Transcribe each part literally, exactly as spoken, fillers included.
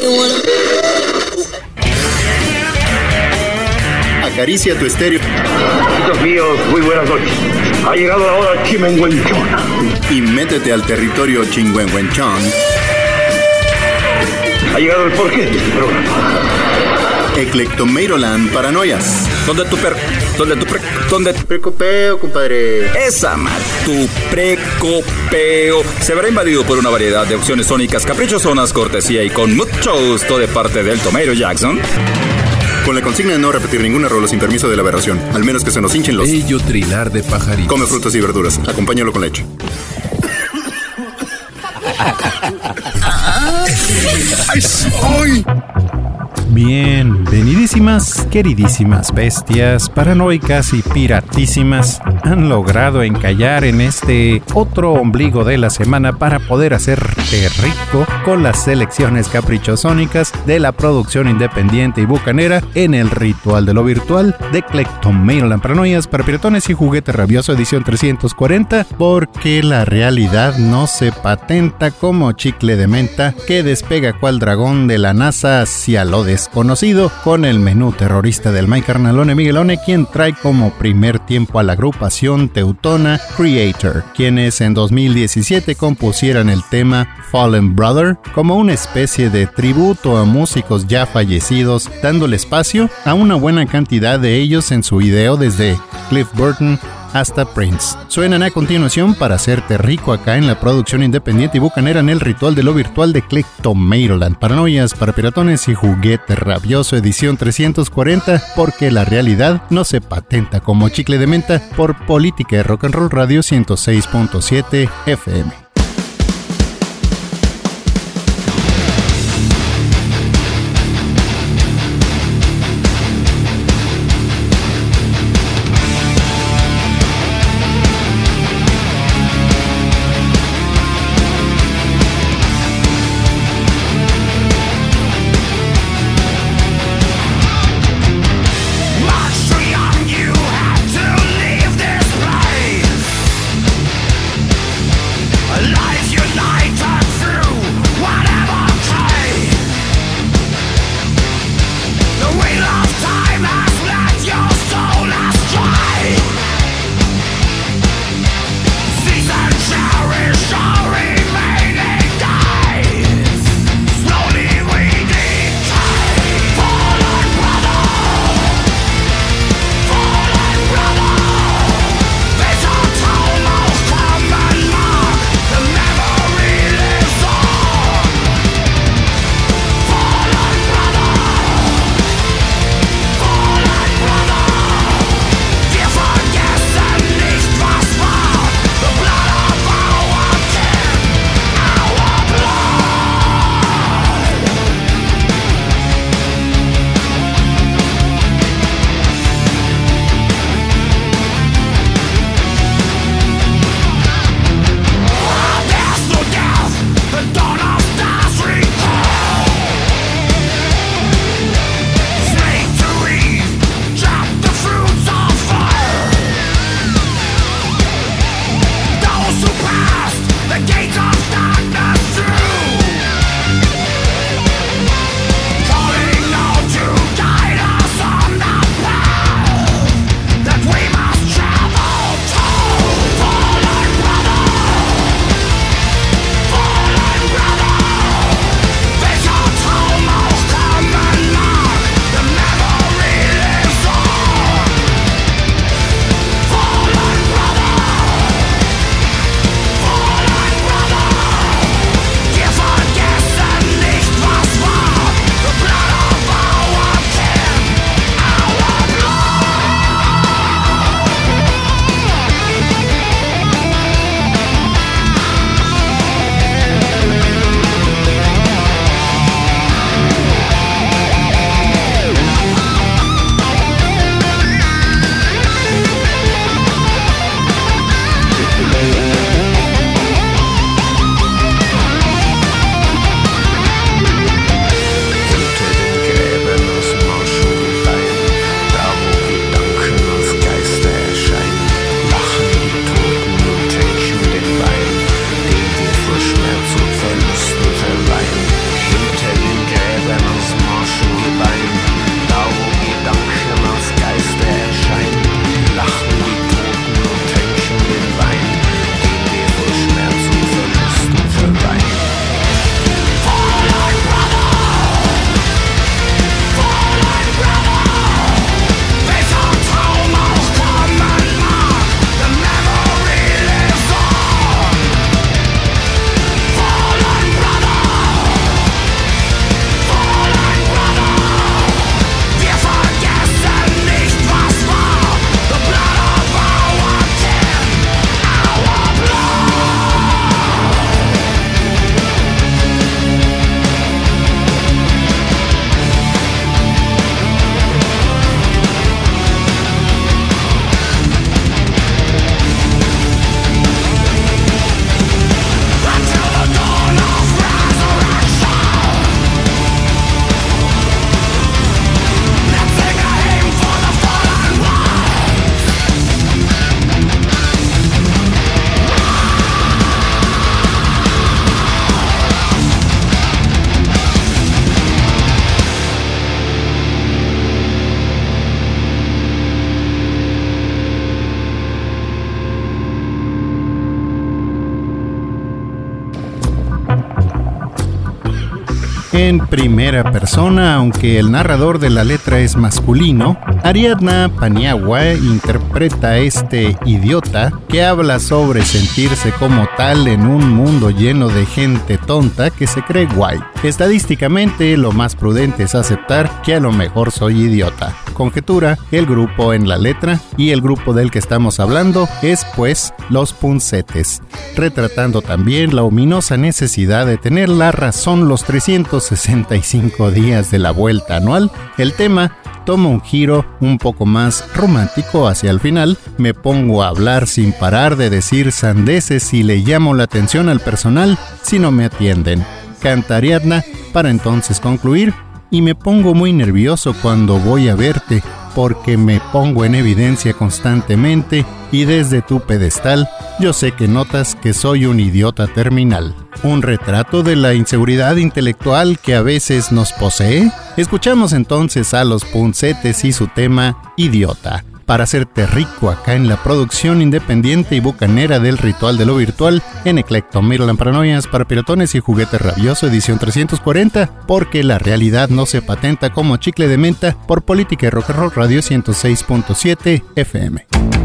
Acaricia tu estéreo. Amigos míos, muy buenas noches. Ha llegado la hora chimenguenchona. Y métete al territorio chingüengüenchón. Ha llegado el porqué de este programa. Eclectomeiroland Paranoias. ¿Dónde tu per... ¿Dónde tu pre... ¿Dónde tu precopeo, compadre? Esa mal, tu precopeo se verá invadido por una variedad de opciones sónicas caprichosonas, cortesía y con mucho gusto de parte del Tomeiro Jackson. Con la consigna de no repetir ninguna rola sin permiso de la aberración, al menos que se nos hinchen los... Bello trinar de pajaritos. Come frutas y verduras, acompáñalo con leche. ¡Ay! Bienvenidísimas, queridísimas bestias paranoicas y piratísimas han logrado encallar en este otro ombligo de la semana para poder hacerte rico con las selecciones caprichosónicas de la producción independiente y bucanera en el ritual de lo virtual de Eclectomeiroland Paranoias para piratones y juguete rabioso edición trescientos cuarenta, porque la realidad no se patenta como chicle de menta que despega cual dragón de la NASA hacia lo desconocido, con el menú terrorista del Mike Carnalone Miguelone, quien trae como primer tiempo a la agrupación teutona Creator, quienes en dos mil diecisiete compusieran el tema Fallen Brother como una especie de tributo a músicos ya fallecidos, dándole espacio a una buena cantidad de ellos en su video, desde Cliff Burton hasta Prince. Suenan a continuación para hacerte rico acá en la producción independiente y bucanera en el ritual de lo virtual de Eclectomeiroland Paranoias para piratones y juguete rabioso edición trescientos cuarenta, porque la realidad no se patenta como chicle de menta, por Política de Rock and Roll Radio ciento seis punto siete F M. Leave this place. En primera persona, aunque el narrador de la letra es masculino, Ariadna Paniagua interpreta a este idiota que habla sobre sentirse como tal en un mundo lleno de gente tonta que se cree guay. Estadísticamente, lo más prudente es aceptar que a lo mejor soy idiota. Conjetura el grupo en la letra, y el grupo del que estamos hablando es pues Los Puncetes, retratando también la ominosa necesidad de tener la razón los trescientos sesenta y cinco días de la vuelta anual. El tema toma un giro un poco más romántico hacia el final. Me pongo a hablar sin parar de decir sandeces y le llamo la atención al personal si no me atienden. Canta Ariadna para entonces concluir: y me pongo muy nervioso cuando voy a verte, porque me pongo en evidencia constantemente y desde tu pedestal yo sé que notas que soy un idiota terminal. ¿Un retrato de la inseguridad intelectual que a veces nos posee? Escuchamos entonces a Los Puncetes y su tema Idiota, para hacerte rico acá en la producción independiente y bucanera del Ritual de lo Virtual en Eclecto Metal and Paranoias para Piratones y Juguete Rabioso edición trescientos cuarenta, porque la realidad no se patenta como chicle de menta, por Política y Rock and Roll Radio ciento seis punto siete F M.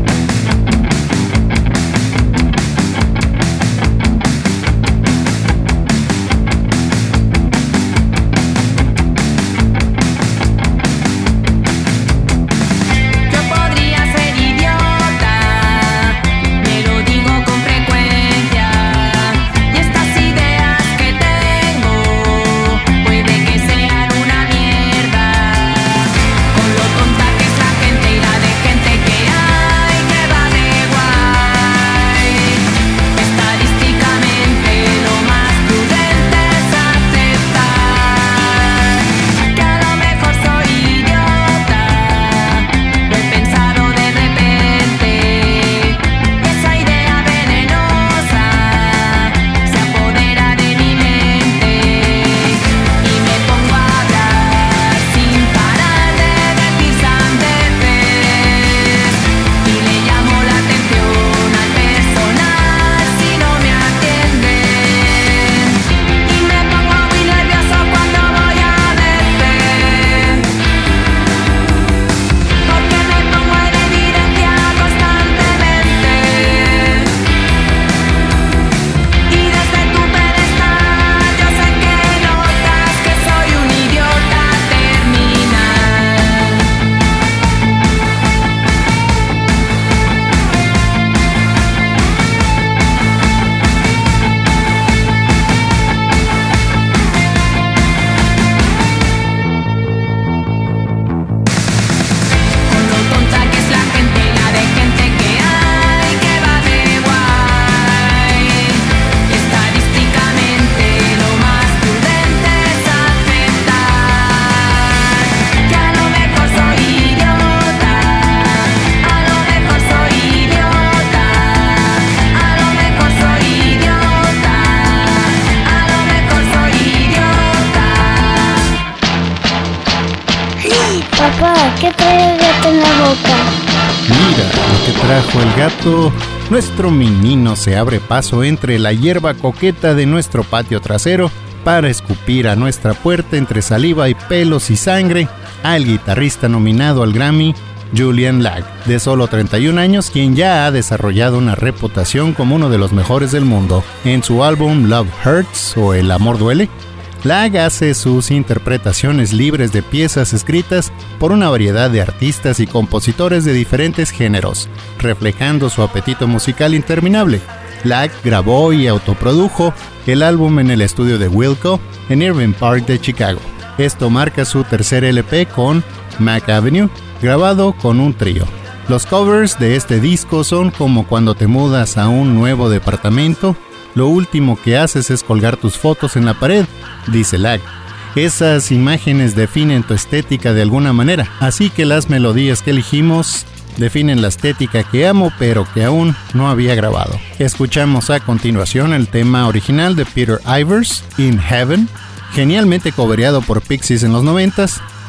¿Qué trae el gato en la boca? Mira lo que trajo el gato. Nuestro menino se abre paso entre la hierba coqueta de nuestro patio trasero para escupir a nuestra puerta entre saliva y pelos y sangre al guitarrista nominado al Grammy, Julian Lage, de solo treinta y un años, quien ya ha desarrollado una reputación como uno de los mejores del mundo. En su álbum Love Hurts o El Amor Duele, Lage hace sus interpretaciones libres de piezas escritas por una variedad de artistas y compositores de diferentes géneros, reflejando su apetito musical interminable. Lage grabó y autoprodujo el álbum en el estudio de Wilco en Irving Park de Chicago. Esto marca su tercer L P con Mac Avenue, grabado con un trío. Los covers de este disco son como cuando te mudas a un nuevo departamento. Lo último que haces es colgar tus fotos en la pared, dice Lage. Esas imágenes definen tu estética de alguna manera, así que las melodías que elegimos definen la estética que amo, pero que aún no había grabado. Escuchamos a continuación el tema original de Peter Ivers, In Heaven, genialmente cobereado por Pixies en los noventas,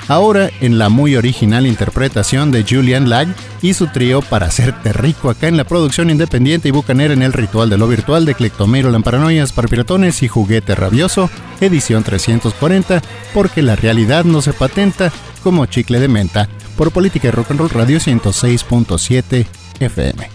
ahora en la muy original interpretación de Julian Lage y su trío para hacerte rico acá en la producción independiente y bucanera en el ritual de lo virtual de Clectomero, Lamparanoias, Parpiratones y Juguete Rabioso, edición trescientos cuarenta, porque la realidad no se patenta como chicle de menta, por Política y Rock and Roll Radio ciento seis punto siete F M.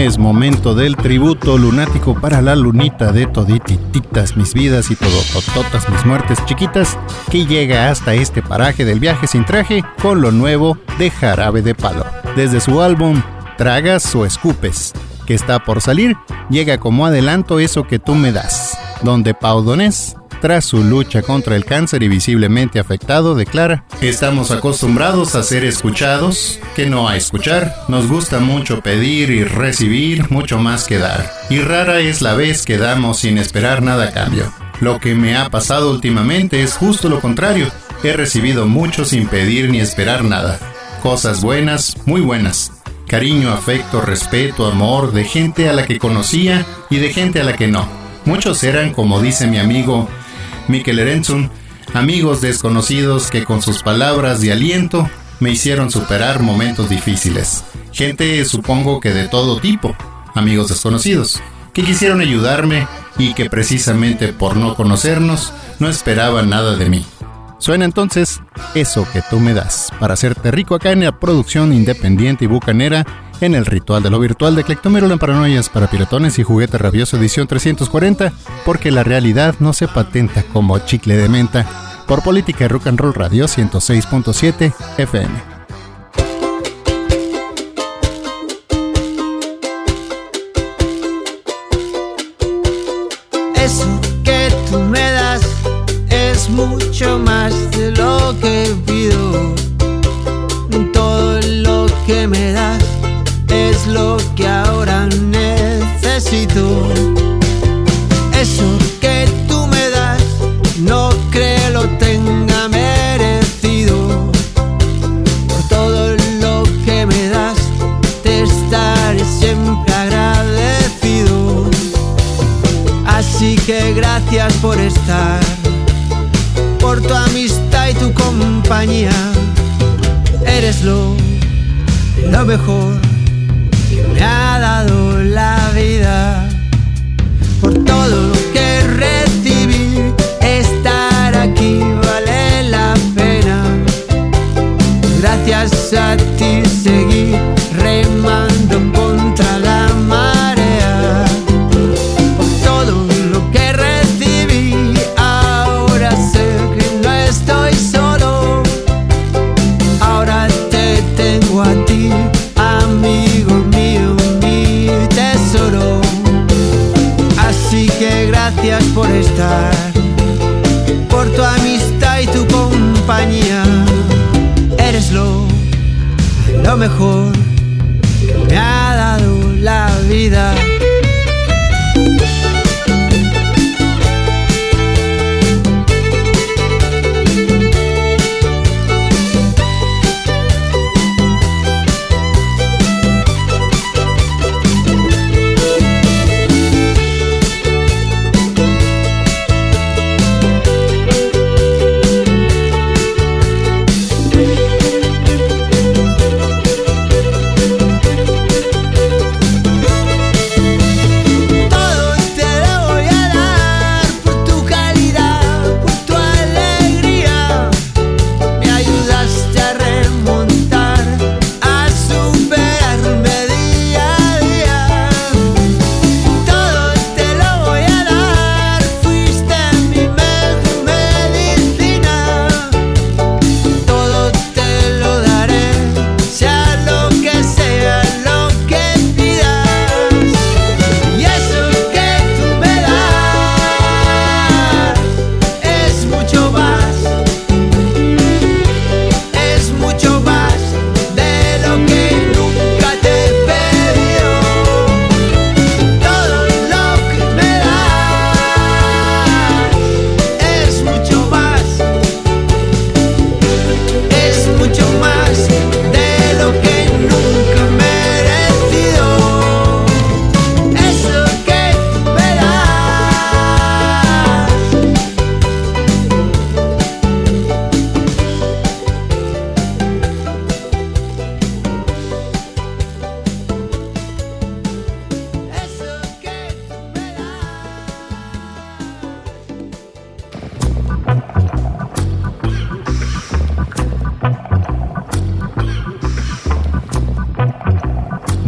Es momento del tributo lunático para la lunita de toditititas mis vidas y todotototas mis muertes chiquitas, que llega hasta este paraje del viaje sin traje con lo nuevo de Jarabe de Palo. Desde su álbum Tragas o Escupes, que está por salir, llega como adelanto Eso que tú me das, donde Pau Donés, tras su lucha contra el cáncer y visiblemente afectado, declara: estamos acostumbrados a ser escuchados, que no a escuchar. Nos gusta mucho pedir y recibir, mucho más que dar. Y rara es la vez que damos sin esperar nada a cambio. Lo que me ha pasado últimamente es justo lo contrario. He recibido mucho sin pedir ni esperar nada. Cosas buenas, muy buenas. Cariño, afecto, respeto, amor, de gente a la que conocía y de gente a la que no. Muchos eran, como dice mi amigo Mikel Erentxun, amigos desconocidos que con sus palabras de aliento me hicieron superar momentos difíciles. Gente, supongo que de todo tipo, amigos desconocidos, que quisieron ayudarme y que precisamente por no conocernos no esperaban nada de mí. Suena entonces Eso que tú me das, para hacerte rico acá en la producción independiente y bucanera, en el ritual de lo virtual de Clectomero en Paranoias para Piratones y Juguete Rabioso edición trescientos cuarenta, porque la realidad no se patenta como chicle de menta, por Política y Rock and Roll Radio ciento seis punto siete F M. Eso que tú me das es mucho más de lo que pido. Todo lo que me das es lo que ahora necesito. Eso que tú me das no creo lo tenga merecido. Por todo lo que me das te estaré siempre agradecido. Así que gracias por estar, por tu amistad y tu compañía. Eres lo, lo mejor que me ha dado la vida. Por todo lo que recibí, estar aquí vale la pena. Gracias a ti seguí remando contra la marea. Por todo lo que recibí, ahora sé que no estoy solo. Ahora te tengo a ti, amigo mío, mi tesoro. Así que gracias por estar, por tu amistad y tu compañía. Eres lo, lo mejor que me ha dado la vida.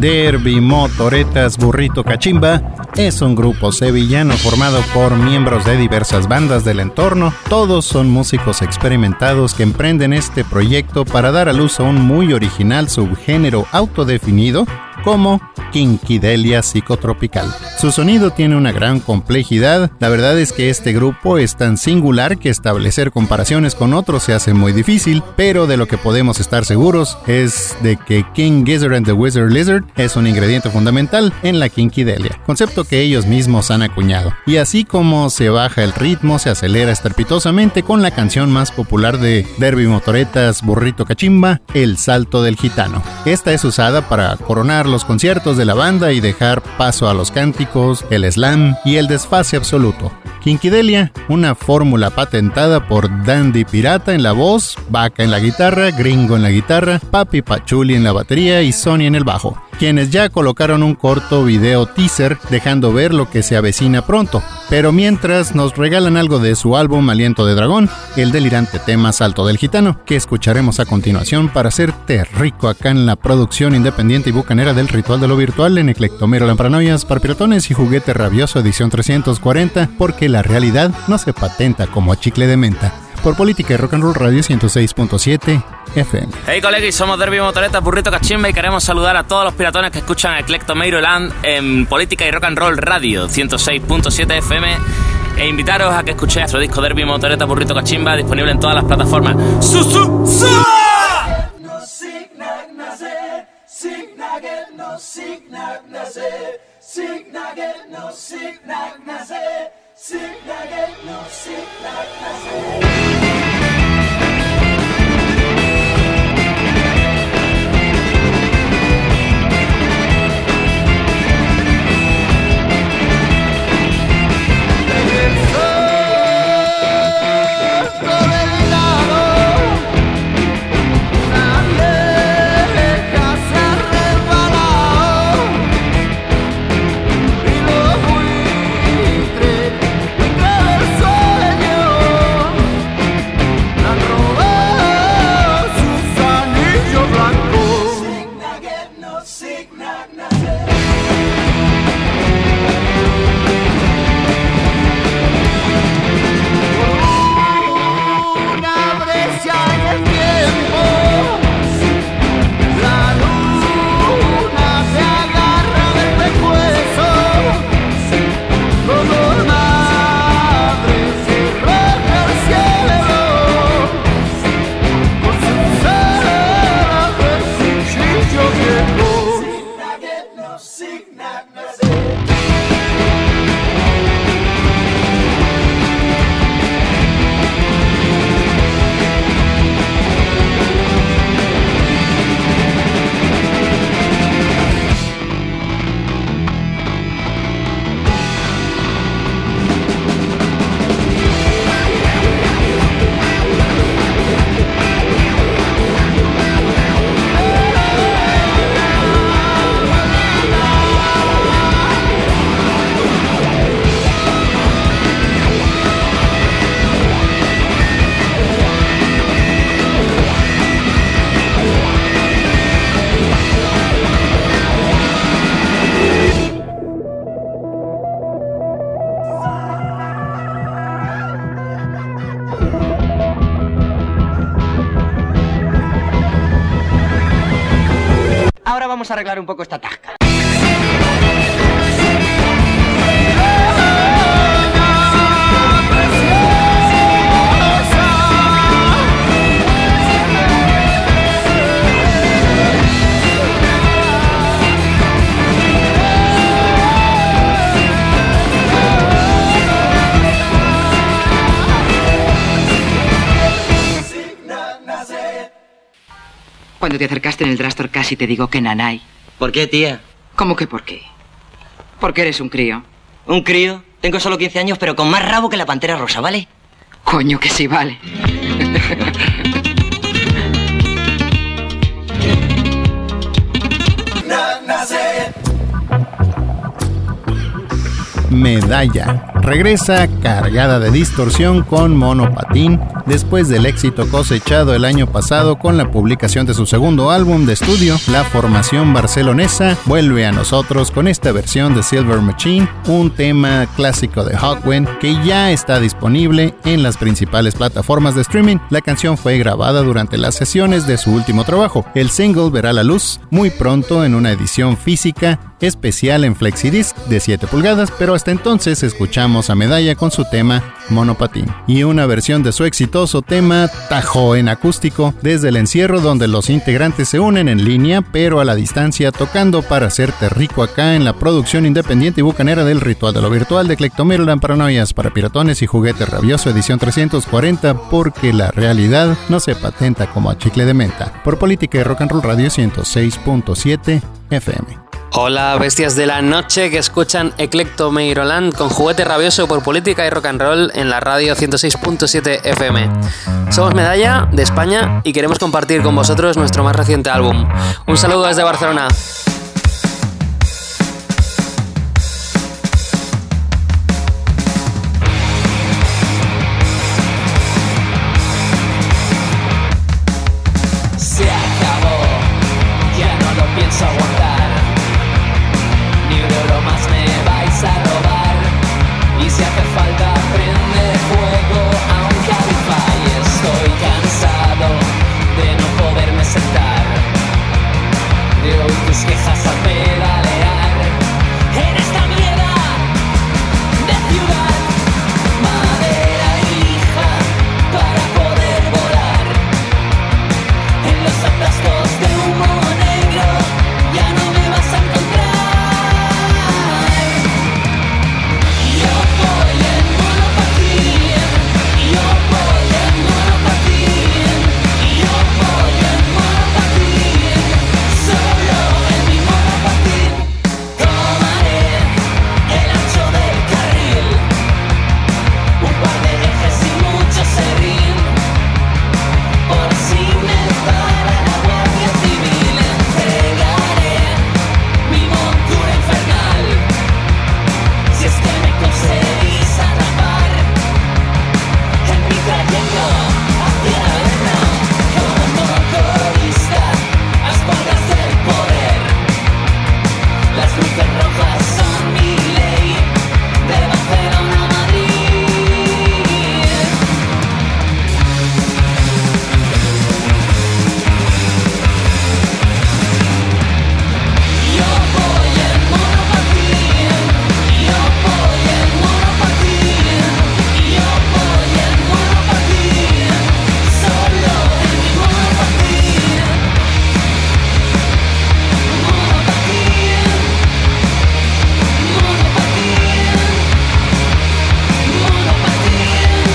Derby Motoretas Burrito Cachimba es un grupo sevillano formado por miembros de diversas bandas del entorno. Todos son músicos experimentados que emprenden este proyecto para dar a luz a un muy original subgénero autodefinido como Quinquidelia psicotropical. Su sonido tiene una gran complejidad. La verdad es que este grupo es tan singular que establecer comparaciones con otros se hace muy difícil, pero de lo que podemos estar seguros es de que King Gizzard and the Wizard Lizard es un ingrediente fundamental en la Quinquidelia, concepto que ellos mismos han acuñado. Y así como se baja el ritmo, se acelera estrepitosamente con la canción más popular de Derby Motoretas Burrito Cachimba, El Salto del Gitano. Esta es usada para coronar los conciertos de la banda y dejar paso a los cánticos, el slam y el desfase absoluto. Quinquidelia, una fórmula patentada por Dandy Pirata en la voz, Vaca en la guitarra, Gringo en la guitarra, Papi Pachuli en la batería y Sony en el bajo, quienes ya colocaron un corto video teaser dejando ver lo que se avecina pronto. Pero mientras nos regalan algo de su álbum Aliento de Dragón, el delirante tema Salto del Gitano, que escucharemos a continuación para hacerte rico acá en la producción independiente y bucanera del Ritual de lo Virtual en Eclectomero, Lamparanoias, Parpiratones y Juguete Rabioso edición trescientos cuarenta, porque la realidad no se patenta como a chicle de menta. Por Política y Rock and Roll Radio ciento seis punto siete F M. Hey colegas, somos Derby Motoretas Burrito Cachimba y queremos saludar a todos los piratones que escuchan Eclectomero Land en Política y Rock and Roll Radio ciento seis punto siete F M e invitaros a que escuchéis nuestro disco Derby Motoretas Burrito Cachimba, disponible en todas las plataformas. ¡Su, su, su! Ahora vamos a arreglar un poco esta tasca. Cuando te acercaste en el Drastor casi te digo que nanay. ¿Por qué, tía? ¿Cómo que por qué? Porque eres un crío. ¿Un crío? Tengo solo quince años, pero con más rabo que la pantera rosa, ¿vale? Coño, que sí, vale. Medalla regresa cargada de distorsión con monopatín después del éxito cosechado el año pasado con la publicación de su segundo álbum de estudio, la formación barcelonesa vuelve a nosotros con esta versión de Silver Machine, un tema clásico de Hawkwind que ya está disponible en las principales plataformas de streaming. La canción fue grabada durante las sesiones de su último trabajo. El single verá la luz muy pronto en una edición física especial en flexidisc de siete pulgadas, pero hasta entonces escuchamos a Medalla con su tema Monopatín y una versión de su exitoso tema Tajo en acústico desde el encierro, donde los integrantes se unen en línea pero a la distancia, tocando para hacerte rico acá en la producción independiente y bucanera del Ritual de lo Virtual de Eclectomeroland, Paranoias para Piratones y Juguete Rabioso edición trescientos cuarenta, porque la realidad no se patenta como a chicle de menta. Por Política y Rock and Roll Radio ciento seis punto siete F M. Hola, bestias de la noche que escuchan Eclectomeroland con Juguete Rabioso por Política y Rock and Roll en la radio ciento seis punto siete F M. Somos Medalla, de España, y queremos compartir con vosotros nuestro más reciente álbum. Un saludo desde Barcelona. Se acabó, ya no lo pienso aguantar. Ni un euro más me vais a robar. Y si hace falta prende fuego a un Cabify. Estoy cansado de no poderme sentar, de oír tus quejas al pedalear en esta mierda de ciudad. Madera y lija para poder volar en los atascos de humo negro. Ya no me vas a encontrar. Yo voy en monopatín, yo voy en monopatín, yo voy en monopatín, solo en mi monopatín. Tomaré el ancho del carril, un par de ejes y mucho serrín, por si me para la Guardia Civil. Entregaré mi montura infernal si es que me conseguís atrapar en mi trayecto hacia el verano. Como corista a espaldas del poder, las luces rojas son mi ley de Barcelona a Madrid. Yo voy en monopatín, yo voy en monopatín, yo voy en monopatín, solo en mi monopatín. Monopatín, monopatín,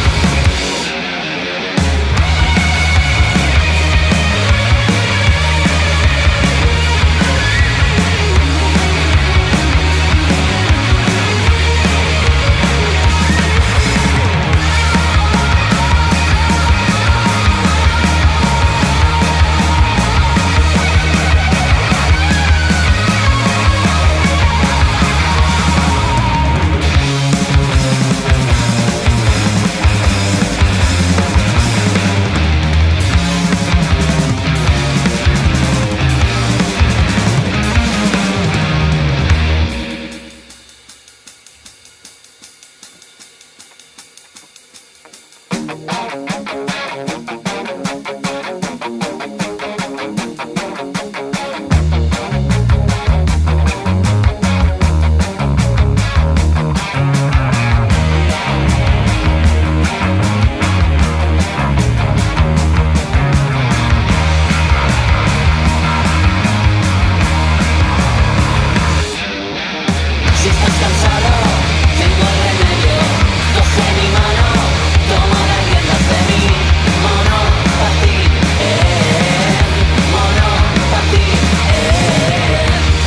si estás cansado, tengo el remedio. Coge mi mano, toma las riendas de mi monopatín, eh, monopatín, eh.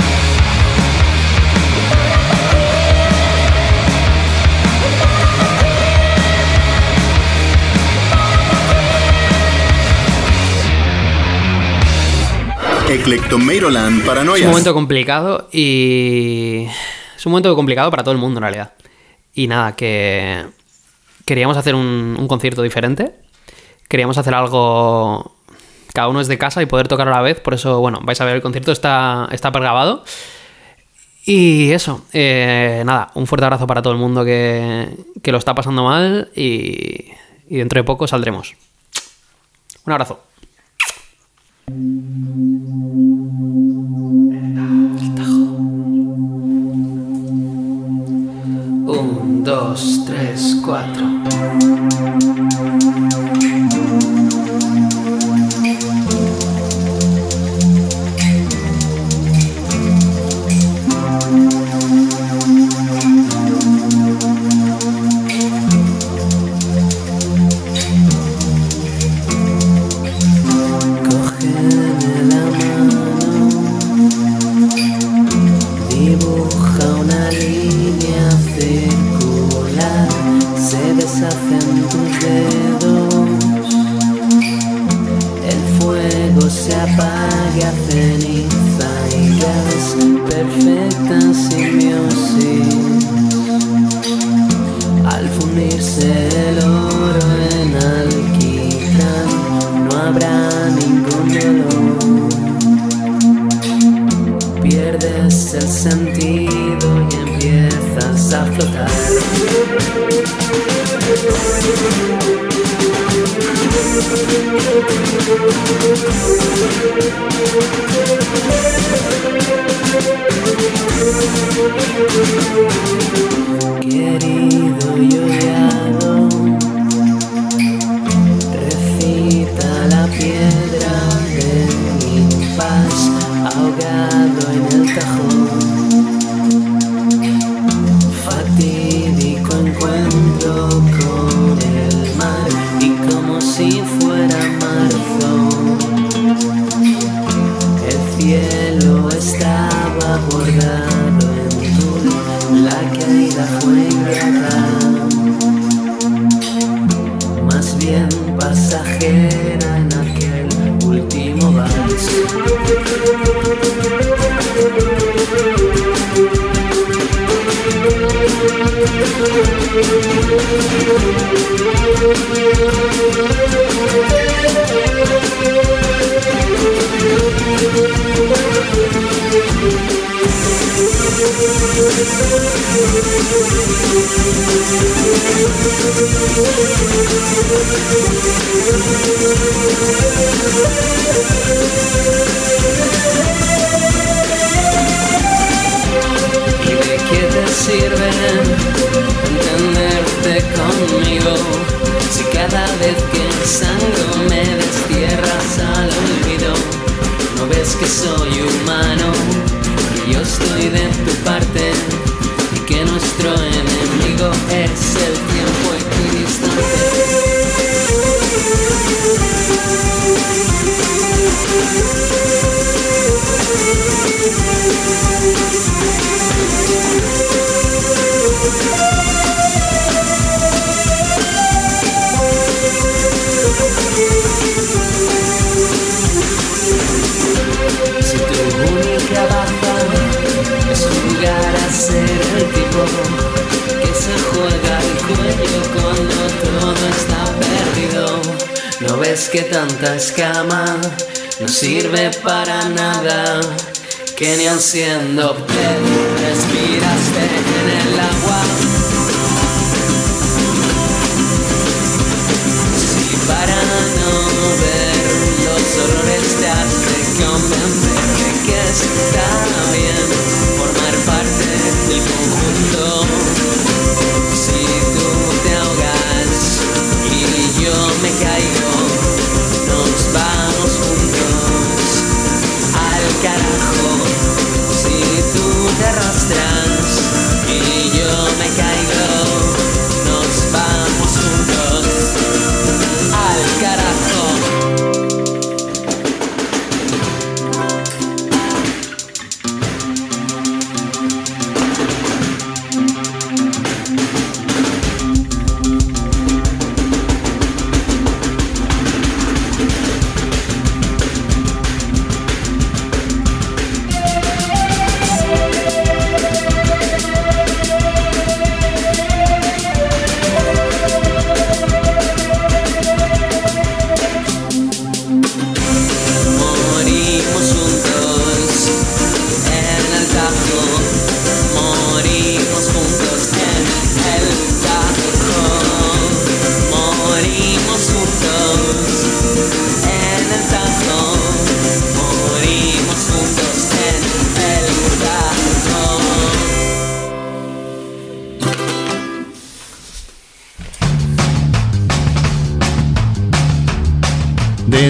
Eclectomeroland, Es Paranoias. un momento complicado y... Es un momento complicado para todo el mundo en realidad. Y nada, que... queríamos hacer un, un concierto diferente. Queríamos hacer algo... Cada uno es de casa y poder tocar a la vez. Por eso, bueno, vais a ver, el concierto está, está pregrabado. Y eso, eh, nada, un fuerte abrazo para todo el mundo que, que lo está pasando mal y, y dentro de poco saldremos. Un abrazo. Un, dos, tres, cuatro. Que tanta escama no sirve para nada, que ni aun siendo pez respiraste en el agua. Si para no ver los horrores te has de convencer de que está bien formar parte del conjunto. Si tú te ahogas y yo me caigo, vamos juntos al carajo. Si tú te arrastras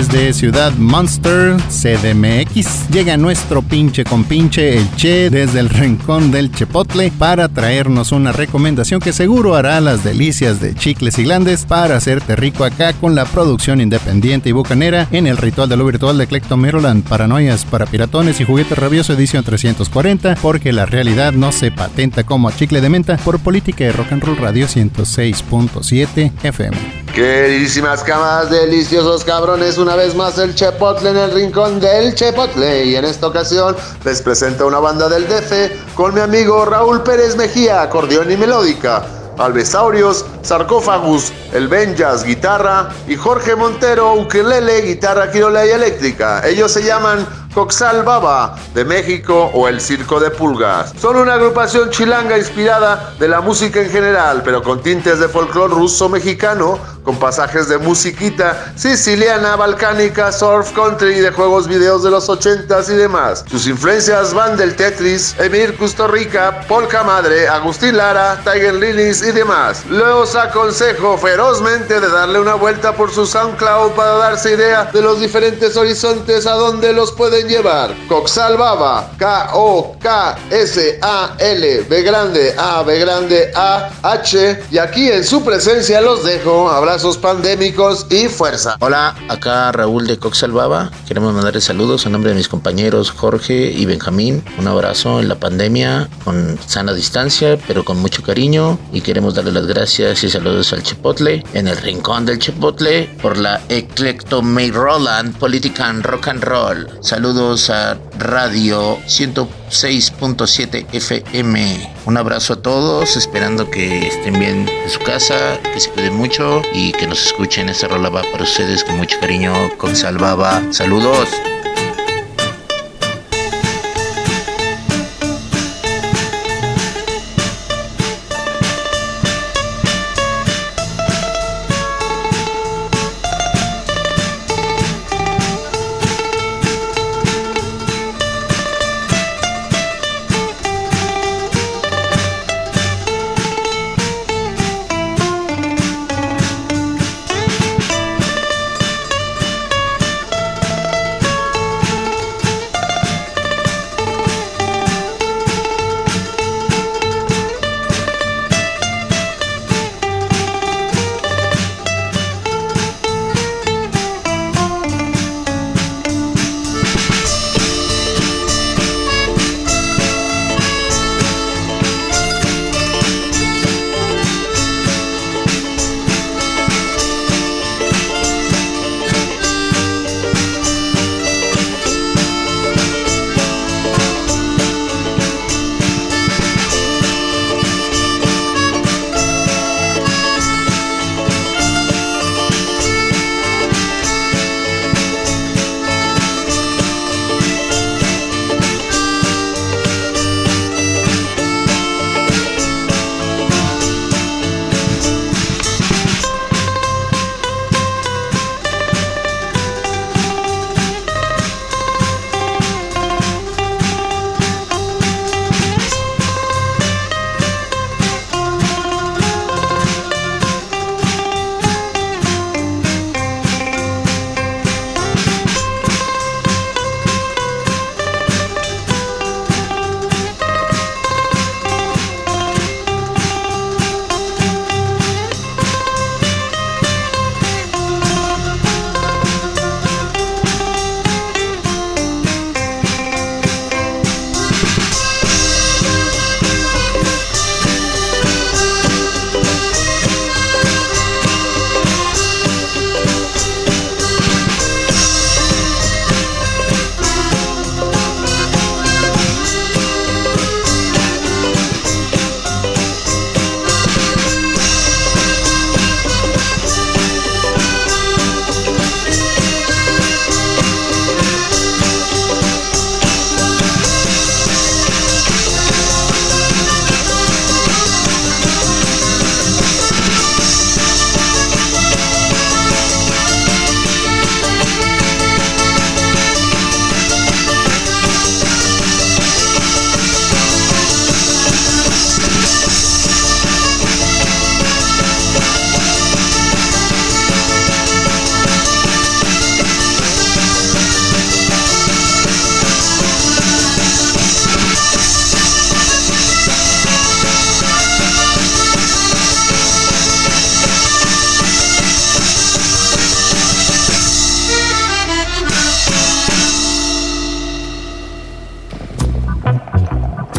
desde Ciudad Monster, C D M X, llega nuestro pinche compinche, el Che, desde el rincón del Chepotle, para traernos una recomendación que seguro hará las delicias de Chicles y Glandes para hacerte rico acá con la producción independiente y bucanera en el ritual de lo virtual de Eclecto Maryland, paranoias para piratones y juguete rabioso edición trescientos cuarenta, porque la realidad no se patenta como chicle de menta, por Política y Rock and Roll Radio ciento seis punto siete F M. Queridísimas camas, deliciosos cabrones, una vez más el Chepotle en el rincón del Chepotle, y en esta ocasión les presento una banda del D F con mi amigo Raúl Pérez Mejía, acordeón y melódica, Albesaurios, Sarcófagus, el Benjas, guitarra, y Jorge Montero, ukelele, guitarra criolla y eléctrica. Ellos se llaman Coxal Baba, de México, o el Circo de Pulgas. Son una agrupación chilanga inspirada de la música en general, pero con tintes de folclore ruso-mexicano, con pasajes de musiquita siciliana, balcánica, surf, country y de juegos videos de los ochentas y demás. Sus influencias van del Tetris, Emir Kusturica, Polka Madre, Agustín Lara, Tiger Lilies y demás. Los aconsejo ferozmente de darle una vuelta por su SoundCloud para darse idea de los diferentes horizontes a donde los pueden llevar. Coxal Baba, K O K S A L, B grande A, B grande A, H, y aquí en su presencia los dejo. Abrazos pandémicos y fuerza. Hola, acá Raúl de Coxal Baba. Queremos mandarles saludos a nombre de mis compañeros Jorge y Benjamín. Un abrazo en la pandemia, con sana distancia, pero con mucho cariño, y queremos darle las gracias y saludos al Chepotle en el rincón del Chepotle por la Eclecto Maryland Política and Rock and Roll. Saludos a Radio ciento seis punto siete F M. Un abrazo a todos, esperando que estén bien en su casa, que se cuiden mucho y que nos escuchen. Esta rola va para ustedes con mucho cariño, con Salvaba. Saludos.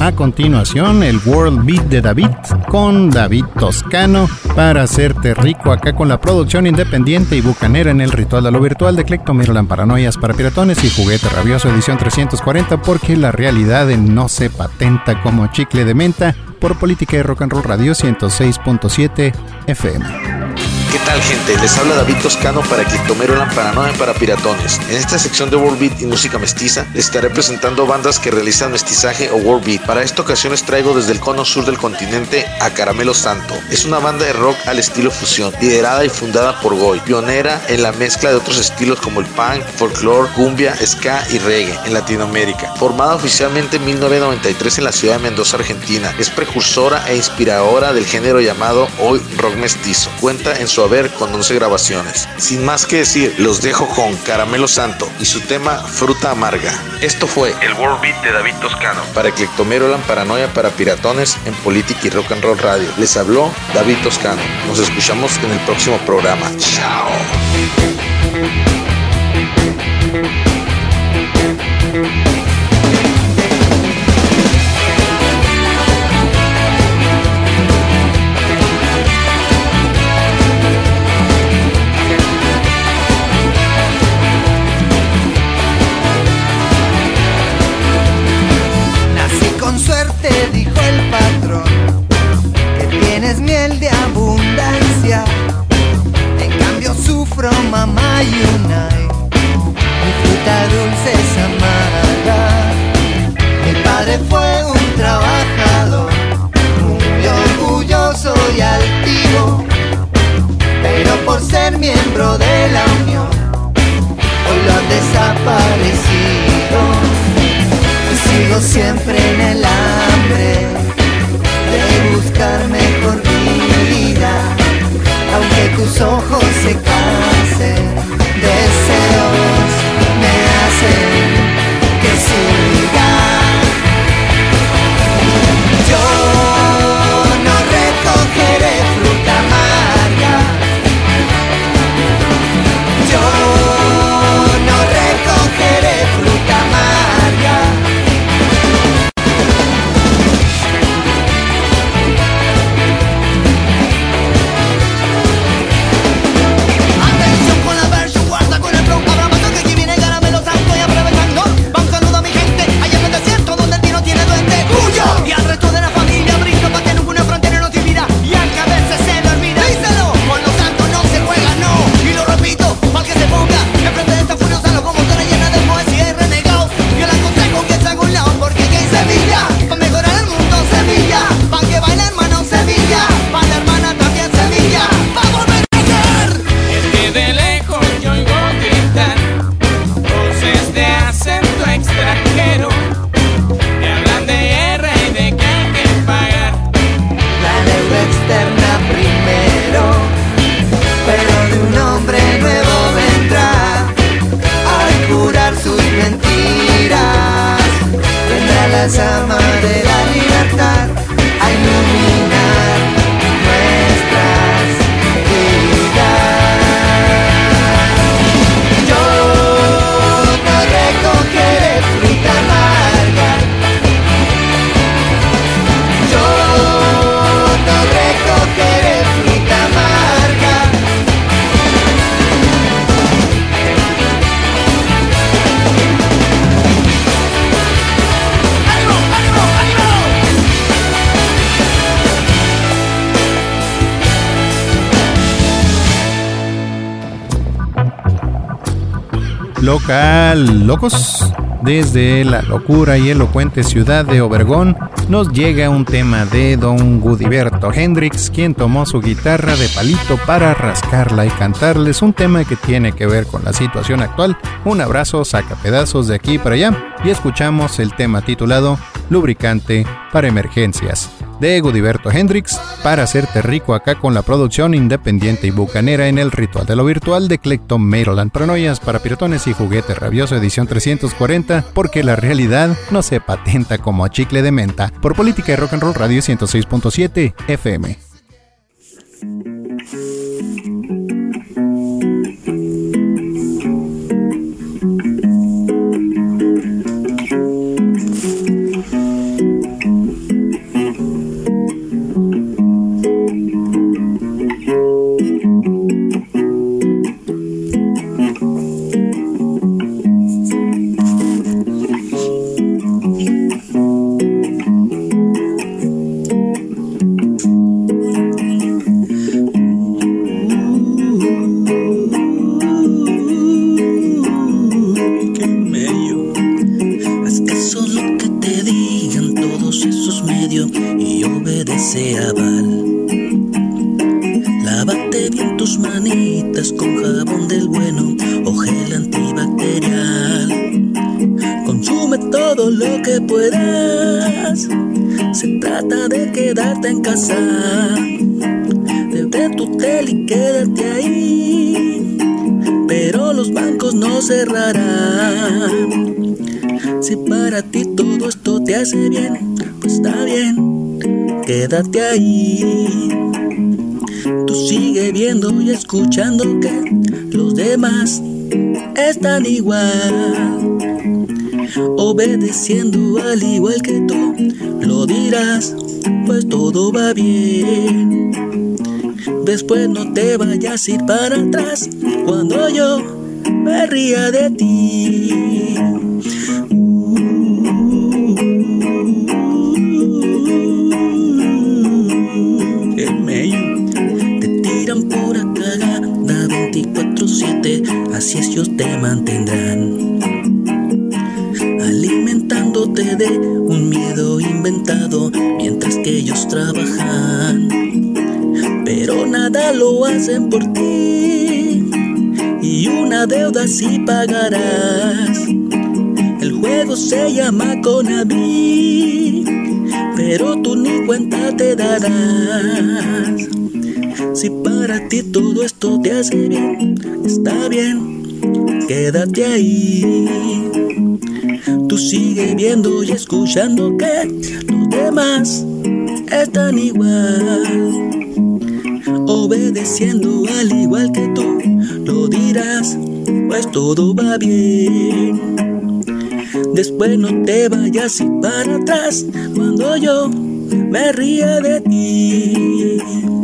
A continuación, el World Beat de David con David Toscano para hacerte rico acá con la producción independiente y bucanera en el ritual de lo virtual de Eclecto Maryland, Paranoias para Piratones y Juguete Rabioso edición trescientos cuarenta, porque la realidad no se patenta como chicle de menta, por Política y Rock and Roll Radio ciento seis punto siete F M. ¿Qué tal, gente? Les habla David Toscano para Eclecto Maryland, Paranoia para Piratones. En esta sección de World Beat y música mestiza les estaré presentando bandas que realizan mestizaje o World Beat. Para esta ocasión les traigo desde el cono sur del continente a Caramelo Santo. Es una banda de rock al estilo fusión, liderada y fundada por Goy, pionera en la mezcla de otros estilos como el punk, folclore, cumbia, ska y reggae en Latinoamérica. Formada oficialmente en mil novecientos noventa y tres en la ciudad de Mendoza, Argentina, es precursora e inspiradora del género llamado hoy rock mestizo. Cuenta en su haber con once grabaciones. Sin más que decir, los dejo con Caramelo Santo y su tema Fruta Amarga. Esto fue el World Beat de David Toscano para Eclecto Maryland, Paranoia para Piratones en Política y Rock and Roll Radio. Les habló David Toscano. Nos escuchamos en el próximo programa. Chao. Dijo el patrón que tienes miel de abundancia, en cambio sufro mamá y unay, mi fruta dulce es amarga. Mi padre fue un trabajador muy orgulloso y altivo, pero por ser miembro de la unión hoy lo han desaparecido. Sigo siempre en el hambre de buscar mejor vida, aunque tus ojos se cansen, deseos me hacen que siga. Yo no recogeré fruta amarga, yo no recogeré fruta amarga. Y al resto de la familia brindo pa' que ninguna frontera nos divida, y aunque a veces se lo olvida, díselo, con los santos no se juega, no. Y lo repito, pa' que se ponga enfrente de esta furiosa locomotora llena de poesía y renegados. Yo le aconsejo que se haga un lado, porque aquí en Sevilla, pa' mejorar el mundo Sevilla, pa' que baile hermano Sevilla, pa' la hermana también Sevilla, pa' volver a crecer. Es que de lejos yo oigo gritar voces de acento extranjero. Externa primero, pero de un hombre nuevo vendrá a curar sus mentiras. Vendrá la llama de la libertad a iluminar nuestras vidas. Yo no recogeré fruta amarga, yo no recogeré fruta amarga. ¡Ánimo, ánimo, ánimo! Local Locos. Desde la locura y elocuente ciudad de Obregón nos llega un tema de don Gudiberto Hendrix, quien tomó su guitarra de palito para rascarla y cantarles un tema que tiene que ver con la situación actual. Un abrazo sacapedazos de aquí para allá y escuchamos el tema titulado Lubricante para Emergencias de Gudiberto Hendrix para hacerte rico acá con la producción independiente y bucanera en el ritual de lo virtual de Eclecto Maryland, Paranoias para Piratones y Juguete Rabioso edición trescientos cuarenta, porque la realidad no se patenta como a chicle de menta, por Política y Rock and Roll Radio ciento seis punto siete F M. y obedece a Val. Lávate bien tus manitas con jabón del bueno o gel antibacterial. Consume todo lo que puedas. Se trata de quedarte en casa. Bebe tu tele y quédate ahí. Pero los bancos no cerrarán. Si para ti todo esto te hace bien, pues está bien, quédate ahí. Tú sigue viendo y escuchando que los demás están igual, obedeciendo al igual que tú. Lo dirás, pues todo va bien. Después no te vayas a ir para atrás cuando yo me ría de ti. veinticuatro siete, así ellos te mantendrán, alimentándote de un miedo inventado mientras que ellos trabajan, pero nada lo hacen por ti y una deuda sí pagarás. El juego se llama Conaví, pero tú ni cuenta te darás. Si para ti todo esto te hace bien, está bien, quédate ahí. Tú sigue viendo y escuchando que los demás están igual, obedeciendo al igual que tú. Lo dirás, pues todo va bien. Después no te vayas a ir para atrás cuando yo me ría de ti.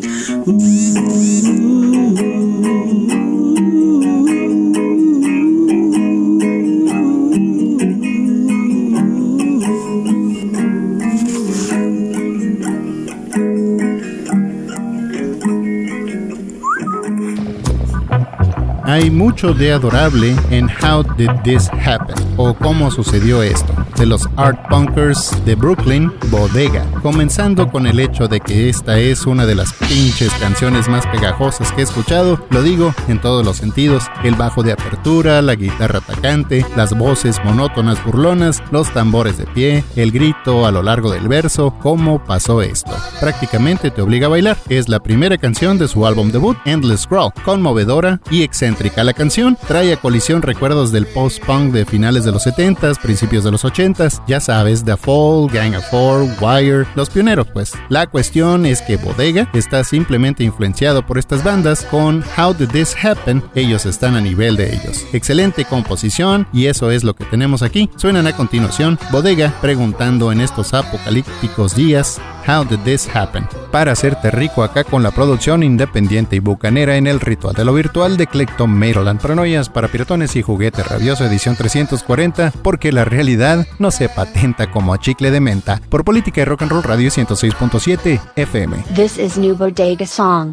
Hay mucho de adorable en How Did This Happen? O ¿Cómo sucedió esto? De los Art Punkers de Brooklyn, Bodega. Comenzando con el hecho de que esta es una de las pinches canciones más pegajosas que he escuchado. Lo digo en todos los sentidos. El bajo de apertura, la guitarra atacante, las voces monótonas burlonas, los tambores de pie, el grito a lo largo del verso. ¿Cómo pasó esto? Prácticamente te obliga a bailar. Es la primera canción de su álbum debut, Endless Scroll. Conmovedora y excéntrica. La canción trae a colisión recuerdos del post-punk de finales de los setentas, principios de los ochentas. Ya sabes, The Fall, Gang of Four, Wire, los pioneros pues. La cuestión es que Bodega está simplemente influenciado por estas bandas. Con How Did This Happen? Ellos están a nivel de ellos. Excelente composición y eso es lo que tenemos aquí. Suenan a continuación Bodega preguntando en estos apocalípticos días, How Did This Happen? Para hacerte rico acá con la producción independiente y bucanera en el ritual de lo virtual de Clecto Maryland. Paranoias para piratones y juguete rabioso edición trescientos cuarenta, porque la realidad no se patenta como a chicle de menta. Por Política y Rock and Roll Radio ciento seis punto siete F M. This is New Bodega Song.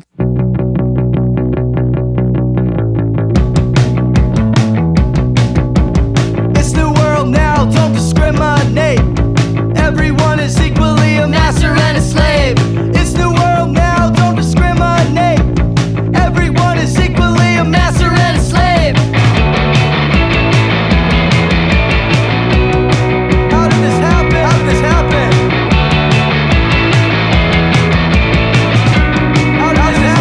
It's the world now, don't discriminate. Everyone is equally a master and a slave. It's the world now, don't discriminate. Everyone is equally a master and a slave. How did this happen? How did this happen? How did this happen?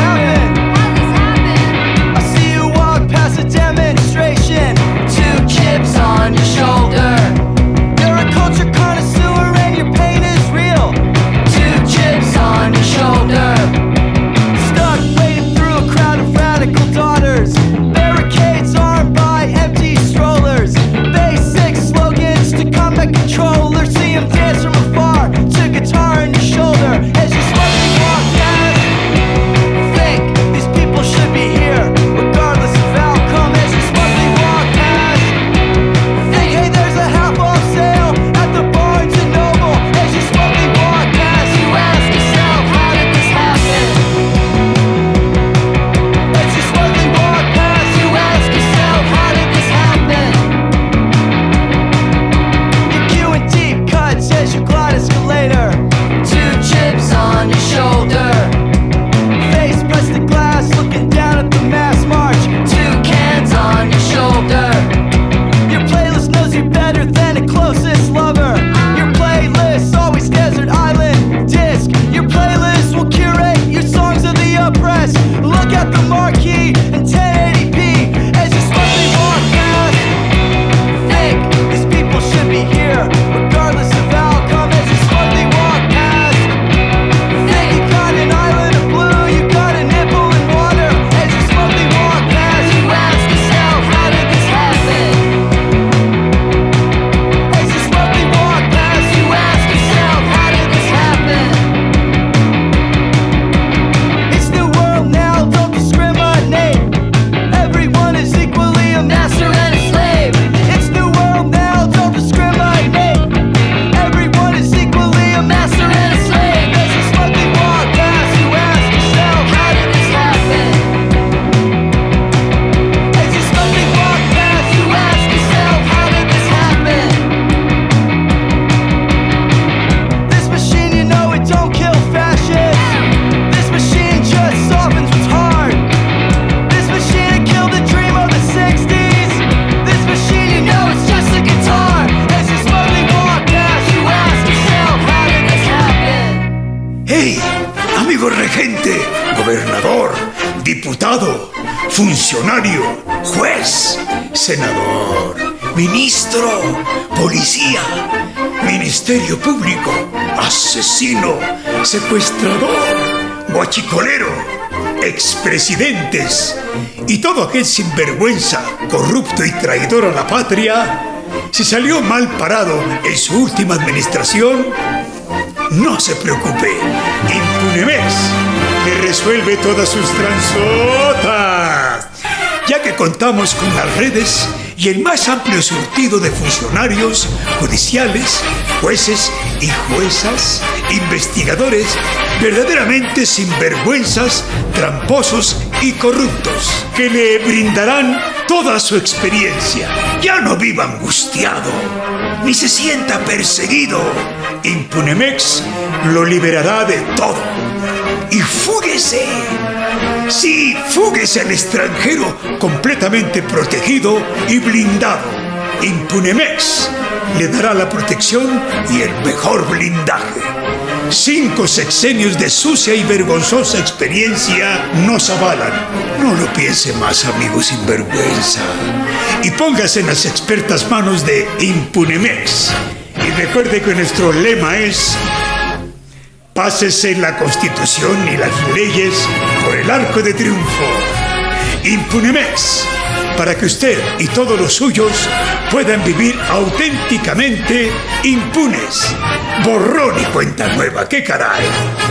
amigo regente, gobernador, diputado, funcionario, juez, senador, ministro, policía, ministerio público, asesino, secuestrador, guachicolero, expresidentes y todo aquel sinvergüenza, corrupto y traidor a la patria, si salió mal parado en su última administración, no se preocupe, Impunemex le resuelve todas sus transotas, ya que contamos con las redes y el más amplio surtido de funcionarios judiciales, jueces y juezas, investigadores verdaderamente sinvergüenzas, tramposos y corruptos, que le brindarán toda su experiencia. Ya no viva angustiado, ni se sienta perseguido. Impunemex lo liberará de todo. Y fúguese. Sí, fúguese al extranjero completamente protegido y blindado. Impunemex le dará la protección y el mejor blindaje. Cinco sexenios de sucia y vergonzosa experiencia nos avalan. No lo piense más, amigo sinvergüenza. Y póngase en las expertas manos de Impunemex. Y recuerde que nuestro lema es: pásese la Constitución y las leyes por el arco de triunfo. Impunemex, para que usted y todos los suyos puedan vivir auténticamente impunes. Borrón y cuenta nueva, ¡qué caray!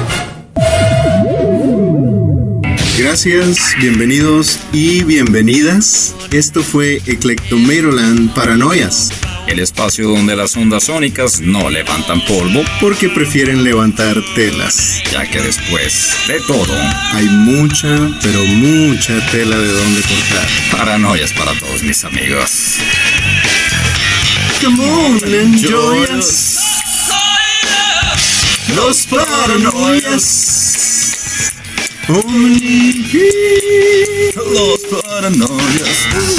Gracias, bienvenidos y bienvenidas. Esto fue Eclectomeiroland Paranoias, el espacio donde las ondas sónicas no levantan polvo, porque prefieren levantar telas, ya que después de todo hay mucha, pero mucha tela de donde cortar. Paranoias para todos mis amigos. Come on, enjoy us. Los paranoias. Los paranoias.